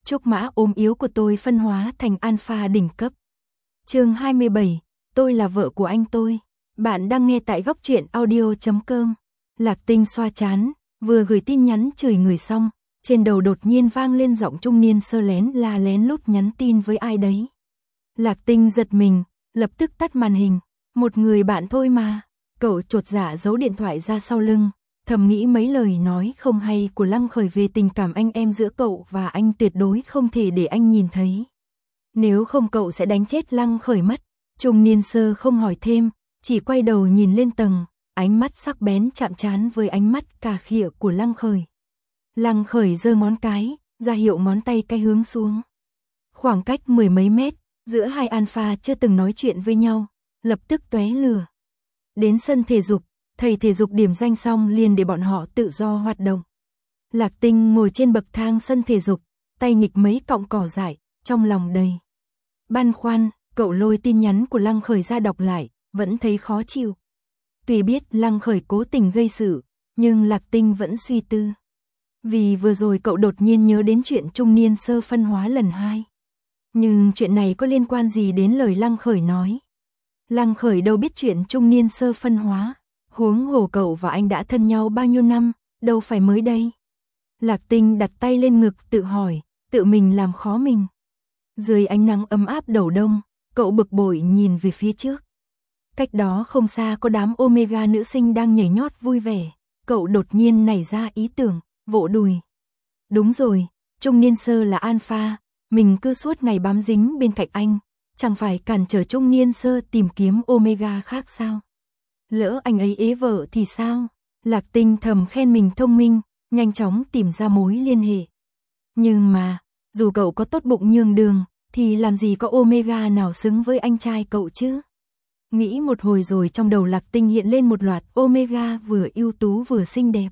Trúc mã ốm yếu của tôi phân hóa thành alpha đỉnh cấp. Chương 27, tôi là vợ của anh tôi. Bạn đang nghe tại góc truyện audio.com. Lạc Tinh xoa trán, vừa gửi tin nhắn chửi người xong, trên đầu đột nhiên vang lên giọng trung niên sơ lén la lén lút nhắn tin với ai đấy. Lạc Tinh giật mình, lập tức tắt màn hình. Một người bạn thôi mà. Cậu chột dạ giấu điện thoại ra sau lưng, thầm nghĩ mấy lời nói không hay của Lăng Khởi về tình cảm anh em giữa cậu và anh tuyệt đối không thể để anh nhìn thấy. Nếu không cậu sẽ đánh chết Lăng Khởi mất. Trung niên sơ không hỏi thêm, chỉ quay đầu nhìn lên tầng, ánh mắt sắc bén chạm trán với ánh mắt cà khịa của Lăng Khởi. Lăng Khởi giơ ngón cái, ra hiệu ngón tay cái hướng xuống. Khoảng cách mười mấy mét, giữa hai alpha chưa từng nói chuyện với nhau, lập tức tóe lửa. Đến sân thể dục, thầy thể dục điểm danh xong liền để bọn họ tự do hoạt động. Lạc Tinh ngồi trên bậc thang sân thể dục, tay nghịch mấy cọng cỏ dại, trong lòng đầy băn khoăn. Cậu lôi tin nhắn của Lăng Khởi ra đọc lại, vẫn thấy khó chịu. Tuy biết Lăng Khởi cố tình gây sự, nhưng Lạc Tinh vẫn suy tư. Vì vừa rồi cậu đột nhiên nhớ đến chuyện trung niên sơ phân hóa lần 2. Nhưng chuyện này có liên quan gì đến lời Lăng Khởi nói? Lăng Khởi đâu biết chuyện trung niên sơ phân hóa, huống hồ cậu và anh đã thân nhau bao nhiêu năm, đâu phải mới đây. Lạc Tinh đặt tay lên ngực tự hỏi, tự mình làm khó mình. Dưới ánh nắng ấm áp đầu đông, cậu bực bội nhìn về phía trước. Cách đó không xa có đám Omega nữ sinh đang nhảy nhót vui vẻ, cậu đột nhiên nảy ra ý tưởng, vỗ đùi. Đúng rồi, trung niên sơ là alpha, mình cứ suốt ngày bám dính bên cạnh anh, chẳng phải cản trở trung niên sơ tìm kiếm Omega khác sao? Lỡ anh ấy ế vợ thì sao? Lạc Tinh thầm khen mình thông minh, nhanh chóng tìm ra mối liên hệ. Nhưng mà, dù cậu có tốt bụng nhường đường, thì làm gì có Omega nào xứng với anh trai cậu chứ? Nghĩ một hồi rồi trong đầu Lạc Tinh hiện lên một loạt Omega vừa ưu tú vừa xinh đẹp.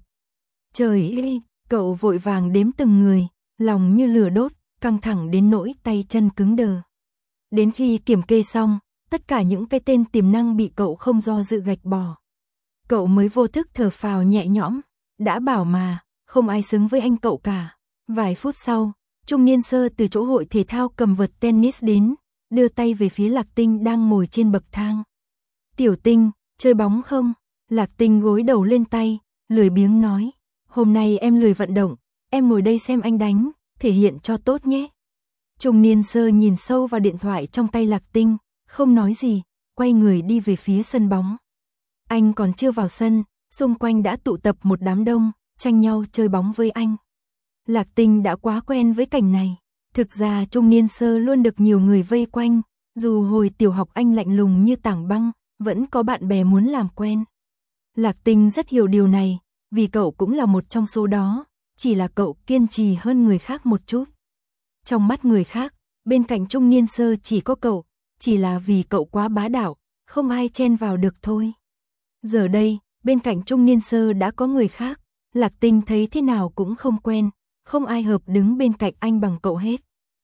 Trời ơi, cậu vội vàng đếm từng người, lòng như lửa đốt, căng thẳng đến nỗi tay chân cứng đờ. Đến khi kiểm kê xong, tất cả những cái tên tiềm năng bị cậu không do dự gạch bỏ. Cậu mới vô thức thở phào nhẹ nhõm, đã bảo mà, không ai xứng với anh cậu cả. Vài phút sau, trung niên sơ từ chỗ hội thể thao cầm vợt tennis đến, đưa tay về phía Lạc Tinh đang ngồi trên bậc thang. Tiểu Tinh, chơi bóng không? Lạc Tinh gối đầu lên tay, lười biếng nói, hôm nay em lười vận động, em ngồi đây xem anh đánh, thể hiện cho tốt nhé. Trung niên sơ nhìn sâu vào điện thoại trong tay Lạc Tinh, không nói gì, quay người đi về phía sân bóng. Anh còn chưa vào sân, xung quanh đã tụ tập một đám đông, tranh nhau chơi bóng với anh. Lạc Tinh đã quá quen với cảnh này. Thực ra trung niên sơ luôn được nhiều người vây quanh, dù hồi tiểu học anh lạnh lùng như tảng băng, vẫn có bạn bè muốn làm quen. Lạc Tinh rất hiểu điều này, vì cậu cũng là một trong số đó, chỉ là cậu kiên trì hơn người khác một chút. Trong mắt người khác, bên cạnh trung niên sơ chỉ có cậu, chỉ là vì cậu quá bá đạo, không ai chen vào được thôi. Giờ đây, bên cạnh trung niên sơ đã có người khác, Lạc Tinh thấy thế nào cũng không quen, không ai hợp đứng bên cạnh anh bằng cậu hết.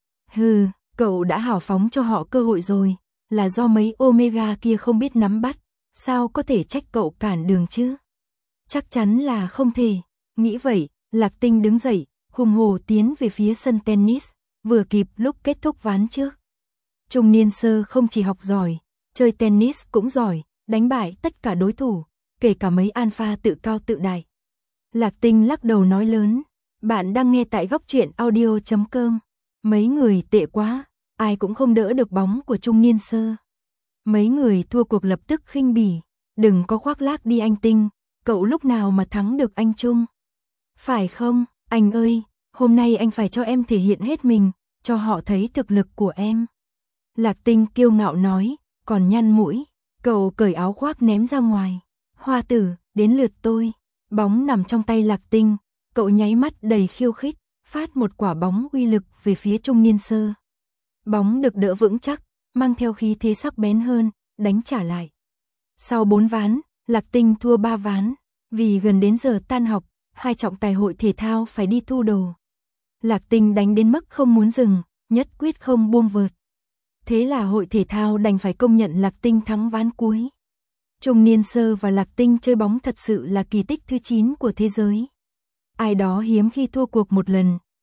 Hừ, cậu đã hào phóng cho họ cơ hội rồi, là do mấy Omega kia không biết nắm bắt, sao có thể trách cậu cản đường chứ? Chắc chắn là không thể. Nghĩ vậy, Lạc Tinh đứng dậy, hùng hổ tiến về phía sân tennis, vừa kịp lúc kết thúc ván trước. Trung niên sơ không chỉ học giỏi, chơi tennis cũng giỏi, đánh bại tất cả đối thủ, kể cả mấy alpha tự cao tự đại. Lạc Tinh lắc đầu nói lớn, bạn đang nghe tại góc truyện audio.com. Mấy người tệ quá, ai cũng không đỡ được bóng của trung niên sơ. Mấy người thua cuộc lập tức khinh bỉ, đừng có khoác lác đi anh Tinh, cậu lúc nào mà thắng được anh Trung. Phải không, anh ơi, hôm nay anh phải cho em thể hiện hết mình, cho họ thấy thực lực của em. Lạc Tinh kiêu ngạo nói, còn nhăn mũi, cậu cởi áo khoác ném ra ngoài. Hoa tử, đến lượt tôi. Bóng nằm trong tay Lạc Tinh, cậu nháy mắt đầy khiêu khích, phát một quả bóng uy lực về phía trung niên sơ. Bóng được đỡ vững chắc, mang theo khí thế sắc bén hơn, đánh trả lại. Sau 4 ván, Lạc Tinh thua 3 ván, vì gần đến giờ tan học, hai trọng tài hội thể thao phải đi thu đồ. Lạc Tinh đánh đến mức không muốn dừng, nhất quyết không buông vợt. Thế là hội thể thao đành phải công nhận Lạc Tinh thắng ván cuối. Trung niên sơ và Lạc Tinh chơi bóng thật sự là kỳ tích thứ 9 của thế giới. Ai đó hiếm khi thua cuộc một lần,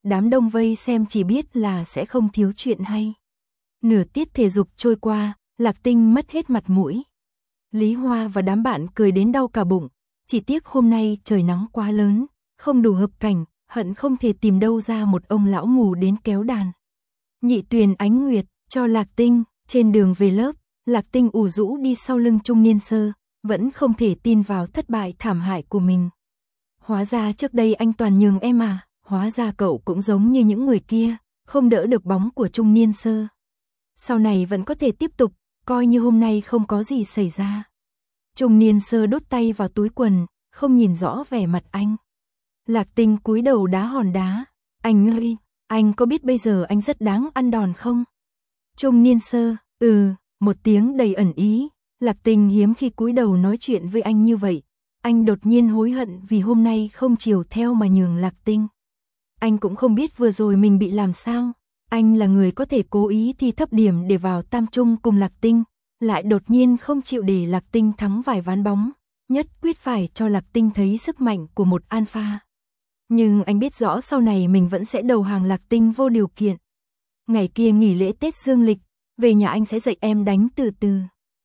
đám đông vây xem chỉ biết là sẽ không thiếu chuyện hay. Nửa tiết thể dục trôi qua, Lạc Tinh mất hết mặt mũi. Lý Hoa và đám bạn cười đến đau cả bụng, chỉ tiếc hôm nay trời nắng quá lớn, không đủ hợp cảnh, hận không thể tìm đâu ra một ông lão mù đến kéo đàn. Nhị Tuyền Ánh Nguyệt cho Lạc Tinh, trên đường về lớp, Lạc Tinh ủ rũ đi sau lưng Trung Niên Sơ, vẫn không thể tin vào thất bại thảm hại của mình. Hóa ra trước đây anh toàn nhường em à, hóa ra cậu cũng giống như những người kia, không đỡ được bóng của Trung Niên Sơ. Sau này vẫn có thể tiếp tục, coi như hôm nay không có gì xảy ra. Trung Niên Sơ đút tay vào túi quần, không nhìn rõ vẻ mặt anh. Lạc Tinh cúi đầu đá hòn đá. Anh ơi, anh có biết bây giờ anh rất đáng ăn đòn không? Trung Niên Sơ, một tiếng đầy ẩn ý. Lạc Tinh hiếm khi cúi đầu nói chuyện với anh như vậy. Anh đột nhiên hối hận vì hôm nay không chiều theo mà nhường Lạc Tinh. Anh cũng không biết vừa rồi mình bị làm sao. Anh là người có thể cố ý thi thấp điểm để vào tam trung cùng Lạc Tinh, lại đột nhiên không chịu để Lạc Tinh thắng vài ván bóng, nhất quyết phải cho Lạc Tinh thấy sức mạnh của một alpha. Nhưng anh biết rõ sau này mình vẫn sẽ đầu hàng Lạc Tinh vô điều kiện. Ngày kia nghỉ lễ Tết Dương lịch, về nhà anh sẽ dạy em đánh từ từ.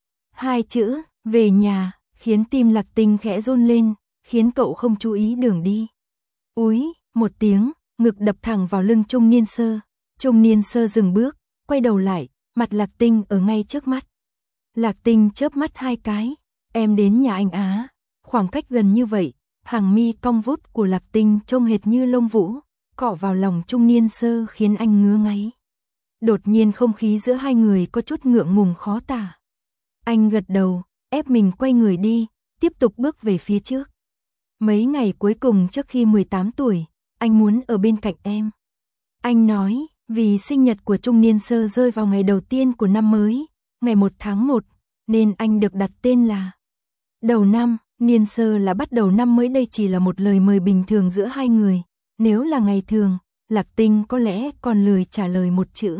2 chữ, về nhà, khiến tim Lạc Tinh khẽ run lên, khiến cậu không chú ý đường đi. Úi, một tiếng, ngực đập thẳng vào lưng Trung Niên Sơ. Trung Niên Sơ dừng bước, quay đầu lại, mặt Lạc Tinh ở ngay trước mắt. Lạc Tinh chớp mắt 2 cái, em đến nhà anh á. Khoảng cách gần như vậy, hàng mi cong vút của Lạc Tinh trông hệt như lông vũ, cọ vào lòng Trung Niên Sơ khiến anh ngứa ngáy. Đột nhiên không khí giữa hai người có chút ngượng ngùng khó tả. Anh gật đầu, ép mình quay người đi, tiếp tục bước về phía trước. Mấy ngày cuối cùng trước khi 18 tuổi, anh muốn ở bên cạnh em. Anh nói, vì sinh nhật của Trung Niên Sơ rơi vào ngày đầu tiên của năm mới, ngày 1 tháng 1, nên anh được đặt tên là Đầu Năm. Niên Sơ là bắt đầu năm mới, đây chỉ là một lời mời bình thường giữa hai người. Nếu là ngày thường, Lạc Tinh có lẽ còn lười trả lời một chữ.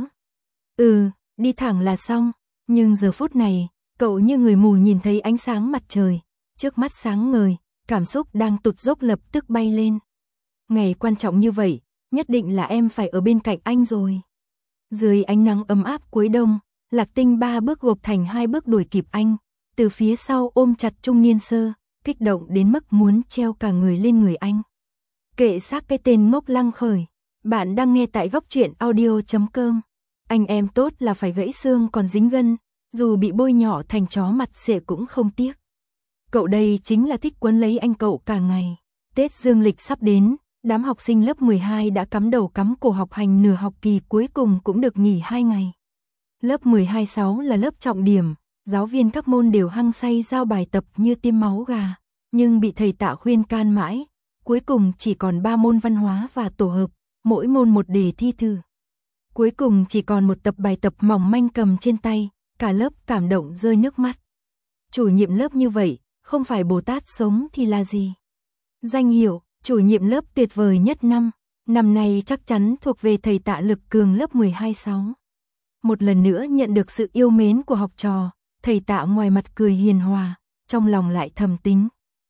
Đi thẳng là xong. Nhưng giờ phút này, cậu như người mù nhìn thấy ánh sáng mặt trời, trước mắt sáng ngời, cảm xúc đang tụt dốc lập tức bay lên. Ngày quan trọng như vậy, nhất định là em phải ở bên cạnh anh rồi. Dưới ánh nắng ấm áp cuối đông, Lạc Tinh 3 bước gộp thành 2 bước đuổi kịp anh, từ phía sau ôm chặt Trung Niên Sơ, kích động đến mức muốn treo cả người lên người anh. Kệ xác cái tên ngốc Lăng Khởi, bạn đang nghe tại góc truyện audio.com. Anh em tốt là phải gãy xương còn dính gân, dù bị bôi nhỏ thành chó mặt xệ cũng không tiếc. Cậu đây chính là thích quấn lấy anh cậu cả ngày. Tết Dương lịch sắp đến, đám học sinh lớp 12 đã cắm đầu cắm cổ học hành nửa học kỳ, cuối cùng cũng được nghỉ 2 ngày. Lớp 12-6 là lớp trọng điểm, giáo viên các môn đều hăng say giao bài tập như tiêm máu gà, nhưng bị thầy Tạ khuyên can mãi, cuối cùng chỉ còn 3 môn văn hóa và tổ hợp, mỗi môn một đề thi thử. Cuối cùng chỉ còn một tập bài tập mỏng manh cầm trên tay, cả lớp cảm động rơi nước mắt. Chủ nhiệm lớp như vậy, không phải Bồ Tát sống thì là gì? Danh hiệu chủ nhiệm lớp tuyệt vời nhất năm, năm nay chắc chắn thuộc về thầy Tạ Lực Cường lớp 12-6. Một lần nữa nhận được sự yêu mến của học trò, thầy Tạ ngoài mặt cười hiền hòa, trong lòng lại thầm tính.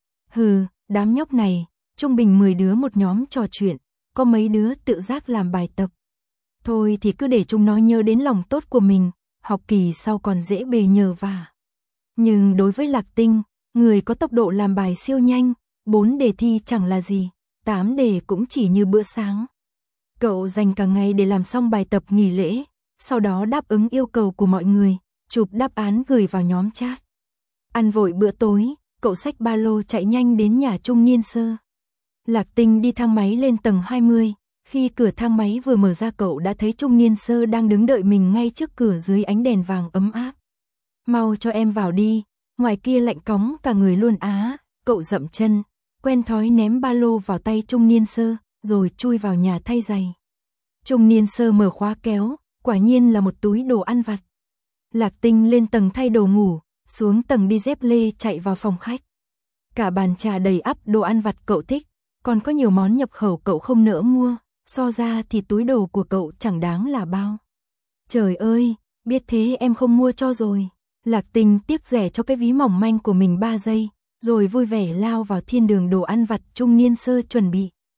Đám nhóc này, trung bình 10 đứa một nhóm trò chuyện, có mấy đứa tự giác làm bài tập. Thôi thì cứ để chúng nó nhớ đến lòng tốt của mình, học kỳ sau còn dễ bề nhờ vả. Nhưng đối với Lạc Tinh, người có tốc độ làm bài siêu nhanh, 4 đề thi chẳng là gì, 8 đề cũng chỉ như bữa sáng. Cậu dành cả ngày để làm xong bài tập nghỉ lễ, sau đó đáp ứng yêu cầu của mọi người, chụp đáp án gửi vào nhóm chat. Ăn vội bữa tối, cậu xách ba lô chạy nhanh đến nhà Trung Niên Sơ. Lạc Tinh đi thang máy lên tầng 20, khi cửa thang máy vừa mở ra cậu đã thấy Trung Niên Sơ đang đứng đợi mình ngay trước cửa dưới ánh đèn vàng ấm áp. Mau cho em vào đi, ngoài kia lạnh cóng cả người luôn á. Cậu dậm chân, quen thói ném ba lô vào tay Trung Niên Sơ, rồi chui vào nhà thay giày. Trung Niên Sơ mở khóa kéo, quả nhiên là một túi đồ ăn vặt. Lạc Tinh lên tầng thay đồ ngủ, xuống tầng đi dép lê chạy vào phòng khách. Cả bàn trà đầy ắp đồ ăn vặt cậu thích, còn có nhiều món nhập khẩu cậu không nỡ mua, so ra thì túi đồ của cậu chẳng đáng là bao. Trời ơi, biết thế em không mua cho rồi. Lạc Tinh tiếc rẻ cho cái ví mỏng manh của mình 3 giây, rồi vui vẻ lao vào thiên đường đồ ăn vặt Trung Niên Sơ chuẩn bị.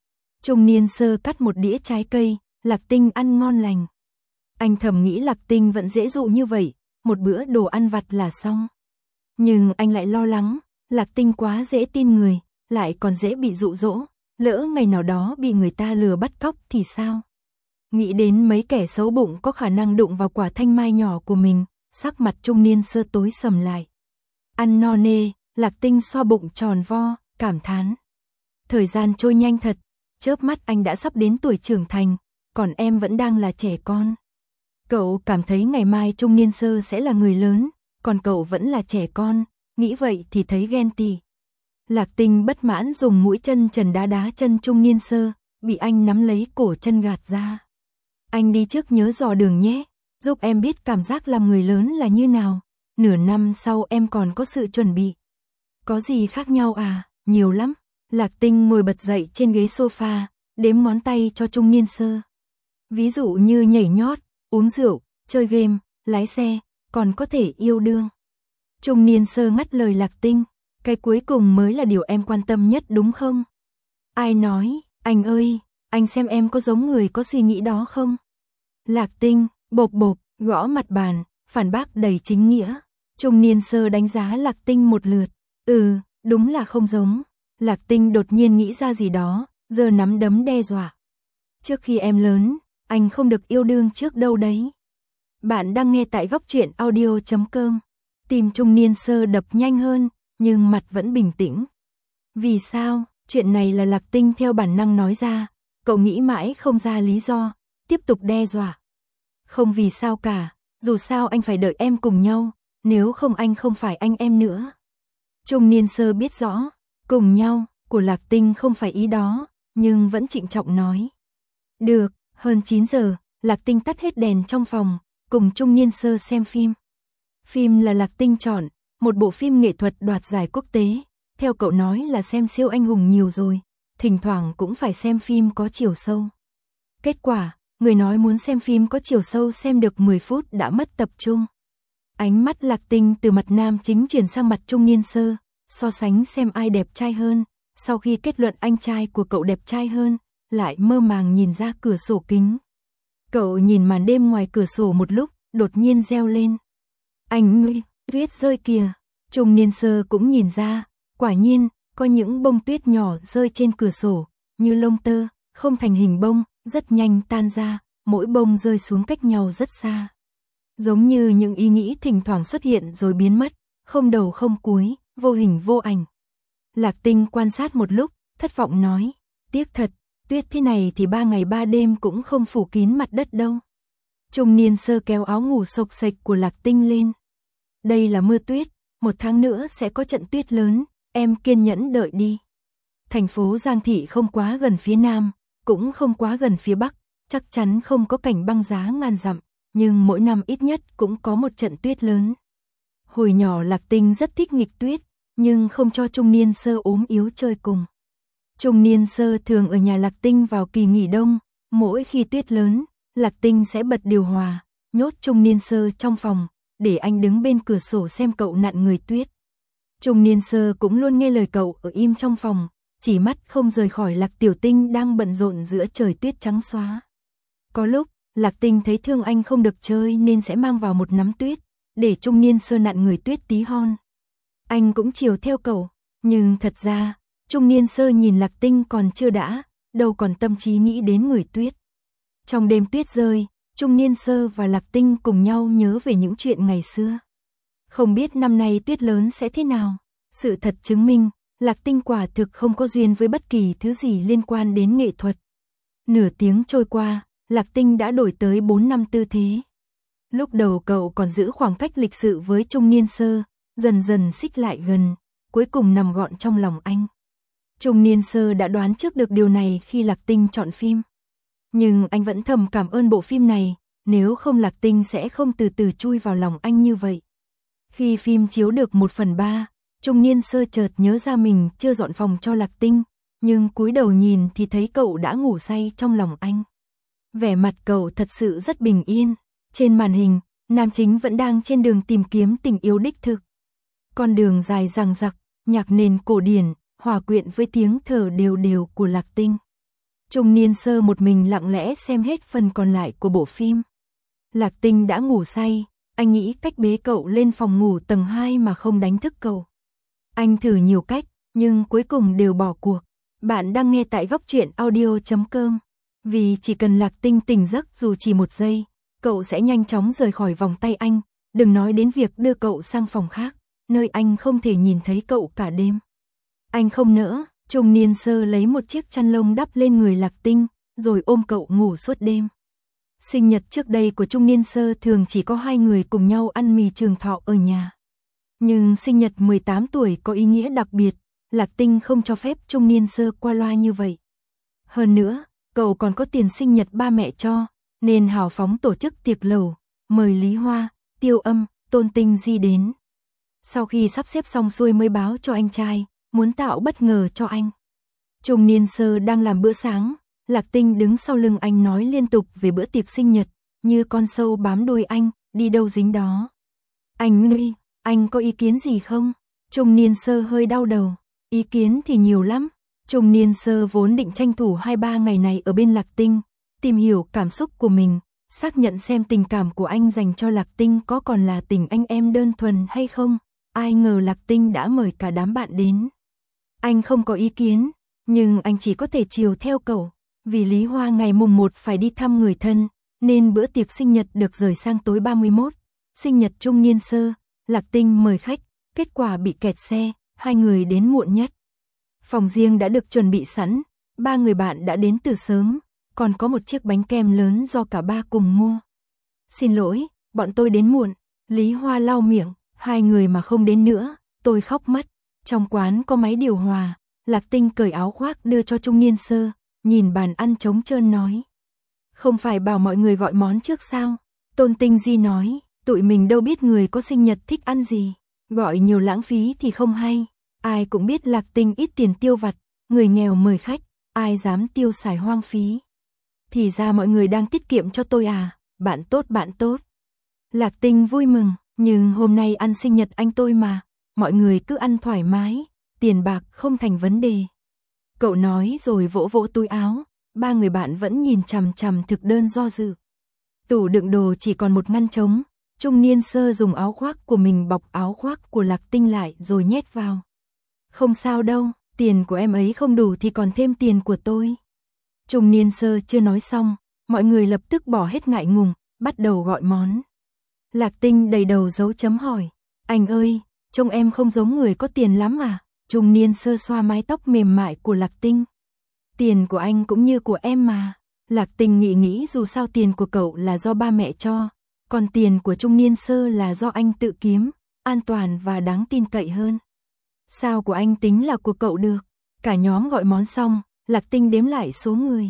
Trung niên sơ cắt một đĩa trái cây, Lạc Tinh ăn ngon lành. Anh thầm nghĩ Lạc Tinh vẫn dễ dụ như vậy, một bữa đồ ăn vặt là xong. Nhưng anh lại lo lắng, Lạc Tinh quá dễ tin người, lại còn dễ bị dụ dỗ, lỡ ngày nào đó bị người ta lừa bắt cóc thì sao? Nghĩ đến mấy kẻ xấu bụng có khả năng đụng vào quả thanh mai nhỏ của mình, sắc mặt trung niên sơ tối sầm lại. Ăn no nê, Lạc Tinh xoa bụng tròn vo, cảm thán. Thời gian trôi nhanh thật, chớp mắt anh đã sắp đến tuổi trưởng thành, còn em vẫn đang là trẻ con. Cậu cảm thấy ngày mai trung niên sơ sẽ là người lớn, còn cậu vẫn là trẻ con, nghĩ vậy thì thấy ghen tị. Lạc Tinh bất mãn dùng mũi chân trần đá đá chân trung niên sơ, bị anh nắm lấy cổ chân gạt ra. Anh đi trước nhớ dò đường nhé, giúp em biết cảm giác làm người lớn là như nào, nửa năm sau em còn có sự chuẩn bị. Có gì khác nhau à, nhiều lắm. Lạc Tinh ngồi bật dậy trên ghế sofa, đếm ngón tay cho trung niên sơ. Ví dụ như nhảy nhót, uống rượu, chơi game, lái xe, còn có thể yêu đương. Trung niên sơ ngắt lời Lạc Tinh, cái cuối cùng mới là điều em quan tâm nhất đúng không? Ai nói, anh ơi, anh xem em có giống người có suy nghĩ đó không? Lạc Tinh, bộp bộp, gõ mặt bàn, phản bác đầy chính nghĩa. Trung niên sơ đánh giá Lạc Tinh một lượt. Đúng là không giống. Lạc Tinh đột nhiên nghĩ ra gì đó, giờ nắm đấm đe dọa. Trước khi em lớn, anh không được yêu đương trước đâu đấy. Bạn đang nghe tại góc truyện audio.com. Tim trung niên sơ đập nhanh hơn, nhưng mặt vẫn bình tĩnh. Vì sao? Chuyện này là Lạc Tinh theo bản năng nói ra, cậu nghĩ mãi không ra lý do, tiếp tục đe dọa. Không vì sao cả, dù sao anh phải đợi em cùng nhau, nếu không anh không phải anh em nữa. Trung niên sơ biết rõ, cùng nhau, của Lạc Tinh không phải ý đó, nhưng vẫn trịnh trọng nói. Được, hơn 9 giờ, Lạc Tinh tắt hết đèn trong phòng, cùng trung niên sơ xem phim. Phim là Lạc Tinh chọn, một bộ phim nghệ thuật đoạt giải quốc tế, theo cậu nói là xem siêu anh hùng nhiều rồi, thỉnh thoảng cũng phải xem phim có chiều sâu. Kết quả, người nói muốn xem phim có chiều sâu xem được 10 phút đã mất tập trung. Ánh mắt Lạc Tinh từ mặt nam chính chuyển sang mặt trung niên sơ, so sánh xem ai đẹp trai hơn, sau khi kết luận anh trai của cậu đẹp trai hơn, lại mơ màng nhìn ra cửa sổ kính. Cậu nhìn màn đêm ngoài cửa sổ một lúc, đột nhiên reo lên. Anh ơi, tuyết rơi kìa. Trung niên sơ cũng nhìn ra, quả nhiên, có những bông tuyết nhỏ rơi trên cửa sổ, như lông tơ, không thành hình bông, rất nhanh tan ra, mỗi bông rơi xuống cách nhau rất xa. Giống như những ý nghĩ thỉnh thoảng xuất hiện rồi biến mất, không đầu không cuối, vô hình vô ảnh. Lạc Tinh quan sát một lúc, thất vọng nói, tiếc thật, tuyết thế này thì 3 ngày 3 đêm cũng không phủ kín mặt đất đâu. Trung niên sơ kéo áo ngủ xộc xệch của Lạc Tinh lên. Đây là mưa tuyết, 1 tháng nữa sẽ có trận tuyết lớn, em kiên nhẫn đợi đi. Thành phố Giang Thị không quá gần phía Nam, cũng không quá gần phía Bắc, chắc chắn không có cảnh băng giá ngàn dặm, nhưng mỗi năm ít nhất cũng có một trận tuyết lớn. Hồi nhỏ Lạc Tinh rất thích nghịch tuyết, nhưng không cho trung niên sơ ốm yếu chơi cùng. Trung niên sơ thường ở nhà Lạc Tinh vào kỳ nghỉ đông, mỗi khi tuyết lớn, Lạc Tinh sẽ bật điều hòa, nhốt trung niên sơ trong phòng, để anh đứng bên cửa sổ xem cậu nặn người tuyết. Trung niên sơ cũng luôn nghe lời cậu ở im trong phòng, chỉ mắt không rời khỏi Lạc Tiểu Tinh đang bận rộn giữa trời tuyết trắng xóa. Có lúc, Lạc Tinh thấy thương anh không được chơi nên sẽ mang vào một nắm tuyết, để trung niên sơ nặn người tuyết tí hon. Anh cũng chiều theo cậu, nhưng thật ra, trung niên sơ nhìn Lạc Tinh còn chưa đã, đâu còn tâm trí nghĩ đến người tuyết. Trong đêm tuyết rơi, trung niên sơ và Lạc Tinh cùng nhau nhớ về những chuyện ngày xưa. Không biết năm nay tuyết lớn sẽ thế nào. Sự thật chứng minh, Lạc Tinh quả thực không có duyên với bất kỳ thứ gì liên quan đến nghệ thuật. Nửa tiếng trôi qua, Lạc Tinh đã đổi tới 4 năm tư thế. Lúc đầu cậu còn giữ khoảng cách lịch sự với trung niên sơ, dần dần xích lại gần, cuối cùng nằm gọn trong lòng anh. Trung niên sơ đã đoán trước được điều này khi Lạc Tinh chọn phim. Nhưng anh vẫn thầm cảm ơn bộ phim này, nếu không Lạc Tinh sẽ không từ từ chui vào lòng anh như vậy. Khi phim chiếu được 1/3, trung niên sơ chợt nhớ ra mình chưa dọn phòng cho Lạc Tinh, nhưng cúi đầu nhìn thì thấy cậu đã ngủ say trong lòng anh. Vẻ mặt cậu thật sự rất bình yên. Trên màn hình, nam chính vẫn đang trên đường tìm kiếm tình yêu đích thực. Con đường dài dằng dặc, nhạc nền cổ điển, hòa quyện với tiếng thở đều đều của Lạc Tinh. Trung niên sơ một mình lặng lẽ xem hết phần còn lại của bộ phim. Lạc Tinh đã ngủ say, anh nghĩ cách bế cậu lên phòng ngủ tầng 2 mà không đánh thức cậu. Anh thử nhiều cách, nhưng cuối cùng đều bỏ cuộc. Bạn đang nghe tại Góc Truyện Audio.com. Vì chỉ cần Lạc Tinh tỉnh giấc dù chỉ 1 giây, cậu sẽ nhanh chóng rời khỏi vòng tay anh, đừng nói đến việc đưa cậu sang phòng khác, nơi anh không thể nhìn thấy cậu cả đêm. Anh không nỡ, Trung niên sơ lấy một chiếc chăn lông đắp lên người Lạc Tinh, rồi ôm cậu ngủ suốt đêm. Sinh nhật trước đây của Trung niên sơ thường chỉ có 2 người cùng nhau ăn mì trường thọ ở nhà. Nhưng sinh nhật 18 tuổi có ý nghĩa đặc biệt, Lạc Tinh không cho phép Trung niên sơ qua loa như vậy. Hơn nữa, cậu còn có tiền sinh nhật ba mẹ cho, nên hào phóng tổ chức tiệc lẩu, mời Lý Hoa, Tiêu Âm, Tôn Tinh Di đến. Sau khi sắp xếp xong xuôi mới báo cho anh trai, muốn tạo bất ngờ cho anh. Trung niên sơ đang làm bữa sáng, Lạc Tinh đứng sau lưng anh nói liên tục về bữa tiệc sinh nhật, như con sâu bám đuôi anh, đi đâu dính đó. Anh nghi, anh có ý kiến gì không? Trung niên sơ hơi đau đầu, ý kiến thì nhiều lắm. Trung niên sơ vốn định tranh thủ 2-3 ngày này ở bên Lạc Tinh, tìm hiểu cảm xúc của mình, xác nhận xem tình cảm của anh dành cho Lạc Tinh có còn là tình anh em đơn thuần hay không. Ai ngờ Lạc Tinh đã mời cả đám bạn đến. Anh không có ý kiến, nhưng anh chỉ có thể chiều theo cậu. Vì Lý Hoa ngày mùng 1 phải đi thăm người thân, nên bữa tiệc sinh nhật được rời sang tối 31. Sinh nhật Trung niên sơ, Lạc Tinh mời khách, kết quả bị kẹt xe, 2 người đến muộn nhất. Phòng riêng đã được chuẩn bị sẵn, 3 người bạn đã đến từ sớm, còn có một chiếc bánh kem lớn do cả ba cùng mua. Xin lỗi, bọn tôi đến muộn. Lý Hoa lau miệng, 2 người mà không đến nữa, tôi khóc mất. Trong quán có máy điều hòa, Lạc Tinh cởi áo khoác đưa cho Trung niên sơ, nhìn bàn ăn trống trơn nói. Không phải bảo mọi người gọi món trước sao? Tôn Tinh Di nói, tụi mình đâu biết người có sinh nhật thích ăn gì, gọi nhiều lãng phí thì không hay. Ai cũng biết Lạc Tinh ít tiền tiêu vặt, người nghèo mời khách, ai dám tiêu xài hoang phí. Thì ra mọi người đang tiết kiệm cho tôi à, bạn tốt bạn tốt. Lạc Tinh vui mừng, nhưng hôm nay ăn sinh nhật anh tôi mà, mọi người cứ ăn thoải mái, tiền bạc không thành vấn đề. Cậu nói rồi vỗ vỗ túi áo, 3 người bạn vẫn nhìn chằm chằm thực đơn do dự. Tủ đựng đồ chỉ còn một ngăn trống, Trung niên sơ dùng áo khoác của mình bọc áo khoác của Lạc Tinh lại rồi nhét vào. Không sao đâu, tiền của em ấy không đủ thì còn thêm tiền của tôi. Trung niên sơ chưa nói xong, mọi người lập tức bỏ hết ngại ngùng, bắt đầu gọi món. Lạc Tinh đầy đầu dấu chấm hỏi, anh ơi, trông em không giống người có tiền lắm à? Trung niên sơ xoa mái tóc mềm mại của Lạc Tinh. Tiền của anh cũng như của em mà. Lạc Tinh nghĩ dù sao tiền của cậu là do ba mẹ cho, còn tiền của Trung niên sơ là do anh tự kiếm, an toàn và đáng tin cậy hơn. Sao của anh tính là của cậu được? Cả nhóm gọi món xong, Lạc Tinh đếm lại số người.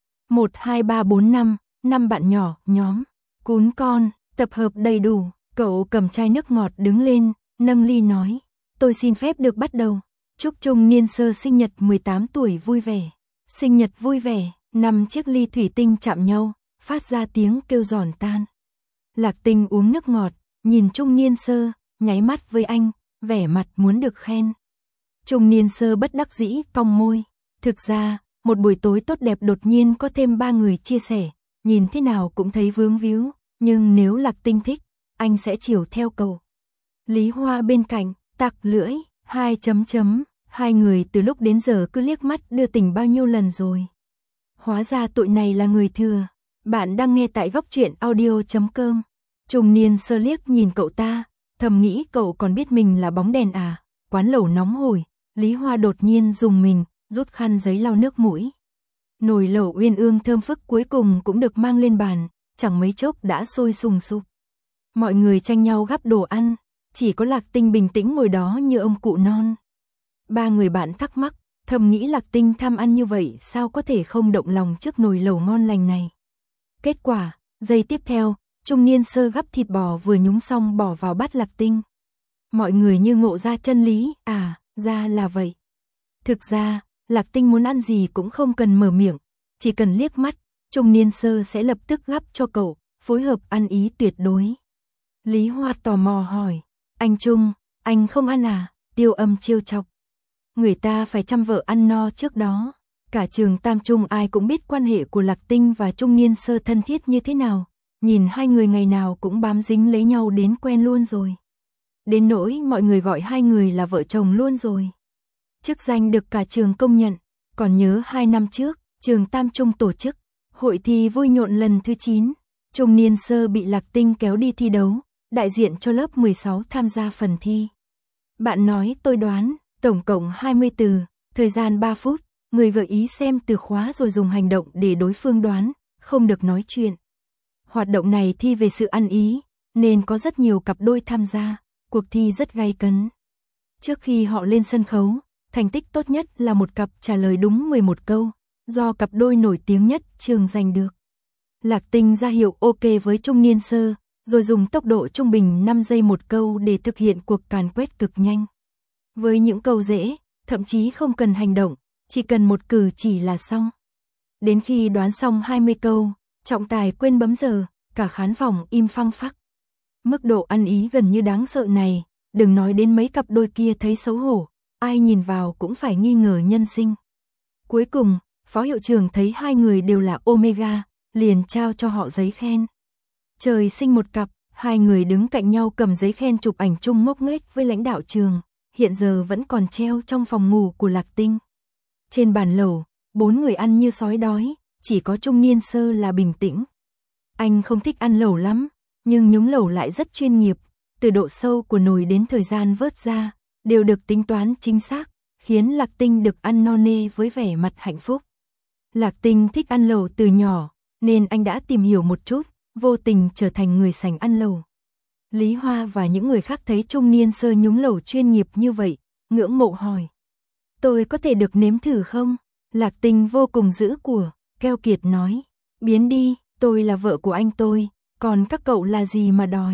1, 2, 3, 4, 5, 5 bạn nhỏ, nhóm. Cún con, tập hợp đầy đủ, cậu cầm chai nước ngọt đứng lên, nâng ly nói. Tôi xin phép được bắt đầu. Chúc Trung niên sơ sinh nhật 18 tuổi vui vẻ. Sinh nhật vui vẻ, 5 chiếc ly thủy tinh chạm nhau, phát ra tiếng kêu giòn tan. Lạc Tinh uống nước ngọt, nhìn Trung niên sơ, nháy mắt với anh, vẻ mặt muốn được khen. Trung niên sơ bất đắc dĩ, cong môi. Thực ra, một buổi tối tốt đẹp đột nhiên có thêm 3 người chia sẻ, nhìn thế nào cũng thấy vướng víu, nhưng nếu Lạc Tinh thích, anh sẽ chiều theo cậu. Lý Hoa bên cạnh, tặc lưỡi, 2 chấm chấm, 2 người từ lúc đến giờ cứ liếc mắt đưa tình bao nhiêu lần rồi. Hóa ra tụi này là người thừa. Bạn đang nghe tại Góc Truyện Audio.com. Trung niên sơ liếc nhìn cậu ta, thầm nghĩ cậu còn biết mình là bóng đèn à. Quán lẩu nóng hổi, Lý Hoa đột nhiên dùng mình, rút khăn giấy lau nước mũi. Nồi lẩu uyên ương thơm phức cuối cùng cũng được mang lên bàn, chẳng mấy chốc đã sôi sùng sục. Mọi người tranh nhau gắp đồ ăn, chỉ có Lạc Tinh bình tĩnh ngồi đó như ông cụ non. 3 người bạn thắc mắc, thầm nghĩ Lạc Tinh tham ăn như vậy sao có thể không động lòng trước nồi lẩu ngon lành này. Kết quả, giây tiếp theo, Trung niên sơ gắp thịt bò vừa nhúng xong bỏ vào bát Lạc Tinh. Mọi người như ngộ ra chân lý, à, ra là vậy. Thực ra, Lạc Tinh muốn ăn gì cũng không cần mở miệng, chỉ cần liếc mắt, Trung niên sơ sẽ lập tức gắp cho cậu, phối hợp ăn ý tuyệt đối. Lý Hoa tò mò hỏi, anh Trung, anh không ăn à? Tiêu Âm trêu chọc. Người ta phải chăm vợ ăn no trước đó. Cả trường Tam Trung ai cũng biết quan hệ của Lạc Tinh và Trung Niên Sơ thân thiết như thế nào, nhìn hai người ngày nào cũng bám dính lấy nhau đến quen luôn rồi. Đến nỗi mọi người gọi hai người là vợ chồng luôn rồi. Chức danh được cả trường công nhận, còn nhớ 2 năm trước, trường Tam Trung tổ chức hội thi vui nhộn lần thứ 9, Trung Niên Sơ bị Lạc Tinh kéo đi thi đấu, đại diện cho lớp 16 tham gia phần thi. Bạn nói tôi đoán, tổng cộng 20 từ, thời gian 3 phút, người gợi ý xem từ khóa rồi dùng hành động để đối phương đoán, không được nói chuyện. Hoạt động này thi về sự ăn ý, nên có rất nhiều cặp đôi tham gia, cuộc thi rất gay cấn. Trước khi họ lên sân khấu, thành tích tốt nhất là một cặp trả lời đúng 11 câu, do cặp đôi nổi tiếng nhất trường giành được. Lạc Tinh ra hiệu ok với Trung Niên Sơ, rồi dùng tốc độ trung bình 5 giây một câu để thực hiện cuộc càn quét cực nhanh. Với những câu dễ, thậm chí không cần hành động, chỉ cần một cử chỉ là xong. Đến khi đoán xong 20 câu, trọng tài quên bấm giờ, cả khán phòng im phăng phắc. Mức độ ăn ý gần như đáng sợ này, đừng nói đến mấy cặp đôi kia thấy xấu hổ, ai nhìn vào cũng phải nghi ngờ nhân sinh. Cuối cùng, phó hiệu trưởng thấy hai người đều là Omega, liền trao cho họ giấy khen. Trời sinh một cặp, hai người đứng cạnh nhau cầm giấy khen chụp ảnh chung ngốc nghếch với lãnh đạo trường, hiện giờ vẫn còn treo trong phòng ngủ của Lạc Tinh. Trên bàn lẩu, 4 người ăn như sói đói, chỉ có Trung Niên Sơ là bình tĩnh. Anh không thích ăn lẩu lắm, nhưng nhúng lẩu lại rất chuyên nghiệp, từ độ sâu của nồi đến thời gian vớt ra, đều được tính toán chính xác, khiến Lạc Tinh được ăn no nê với vẻ mặt hạnh phúc. Lạc Tinh thích ăn lẩu từ nhỏ, nên anh đã tìm hiểu một chút, vô tình trở thành người sành ăn lẩu. Lý Hoa và những người khác thấy Trung Niên Sơ nhúng lẩu chuyên nghiệp như vậy, ngưỡng mộ hỏi. Tôi có thể được nếm thử không? Lạc Tinh vô cùng giữ của, keo kiệt nói. Biến đi, tôi là vợ của anh tôi, còn các cậu là gì mà đòi?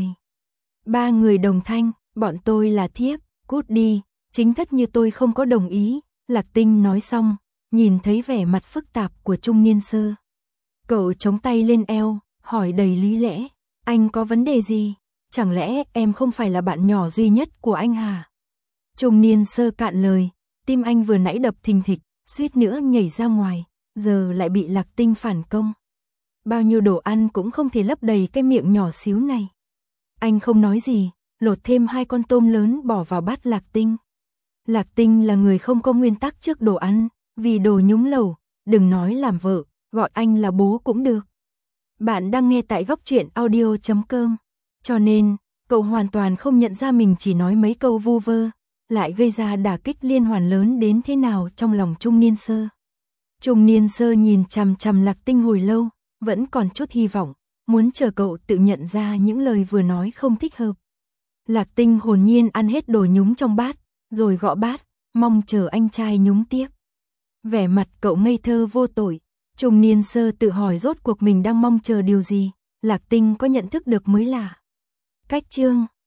3 người đồng thanh, bọn tôi là thiếp, cút đi, chính thất như tôi không có đồng ý. Lạc Tinh nói xong, nhìn thấy vẻ mặt phức tạp của Trung Niên Sơ. Cậu chống tay lên eo, hỏi đầy lý lẽ, anh có vấn đề gì? Chẳng lẽ em không phải là bạn nhỏ duy nhất của anh hả? Trung Niên Sơ cạn lời, tim anh vừa nãy đập thình thịch, suýt nữa nhảy ra ngoài, giờ lại bị Lạc Tinh phản công. Bao nhiêu đồ ăn cũng không thể lấp đầy cái miệng nhỏ xíu này. Anh không nói gì, lột thêm 2 con tôm lớn bỏ vào bát Lạc Tinh. Lạc Tinh là người không có nguyên tắc trước đồ ăn, vì đồ nhúng lẩu, đừng nói làm vợ, gọi anh là bố cũng được. Bạn đang nghe tại góc truyện audio.com, cho nên, cậu hoàn toàn không nhận ra mình chỉ nói mấy câu vu vơ, lại gây ra đả kích liên hoàn lớn đến thế nào trong lòng Trung Niên Sơ. Trung Niên Sơ nhìn chằm chằm Lạc Tinh hồi lâu, vẫn còn chút hy vọng, muốn chờ cậu tự nhận ra những lời vừa nói không thích hợp. Lạc Tinh hồn nhiên ăn hết đồ nhúng trong bát, rồi gõ bát, mong chờ anh trai nhúng tiếp. Vẻ mặt cậu ngây thơ vô tội, Trung Niên Sơ tự hỏi rốt cuộc mình đang mong chờ điều gì, Lạc Tinh có nhận thức được mới lạ. Cách chương